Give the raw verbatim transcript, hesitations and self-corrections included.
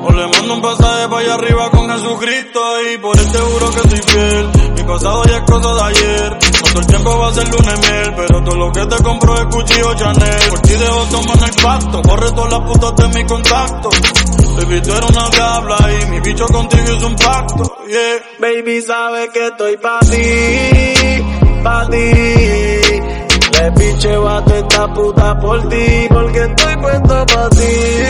O le mando un pasaje pa' allá arriba con Jesucristo y por él te juro que soy fiel. Mi pasado ya es cosa de ayer. No todo el tiempo va a ser luna y miel, pero todo lo que te compro es Gucci o Chanel. Por ti dejo tomando el pacto, corre todas las putas de mi contacto. Baby, tú eres una diabla y mi bicho contigo es un pacto, yeah. Baby, sabes que estoy pa' ti, pa' ti. Le picheo a toda esta puta por ti, porque estoy puesto pa' ti.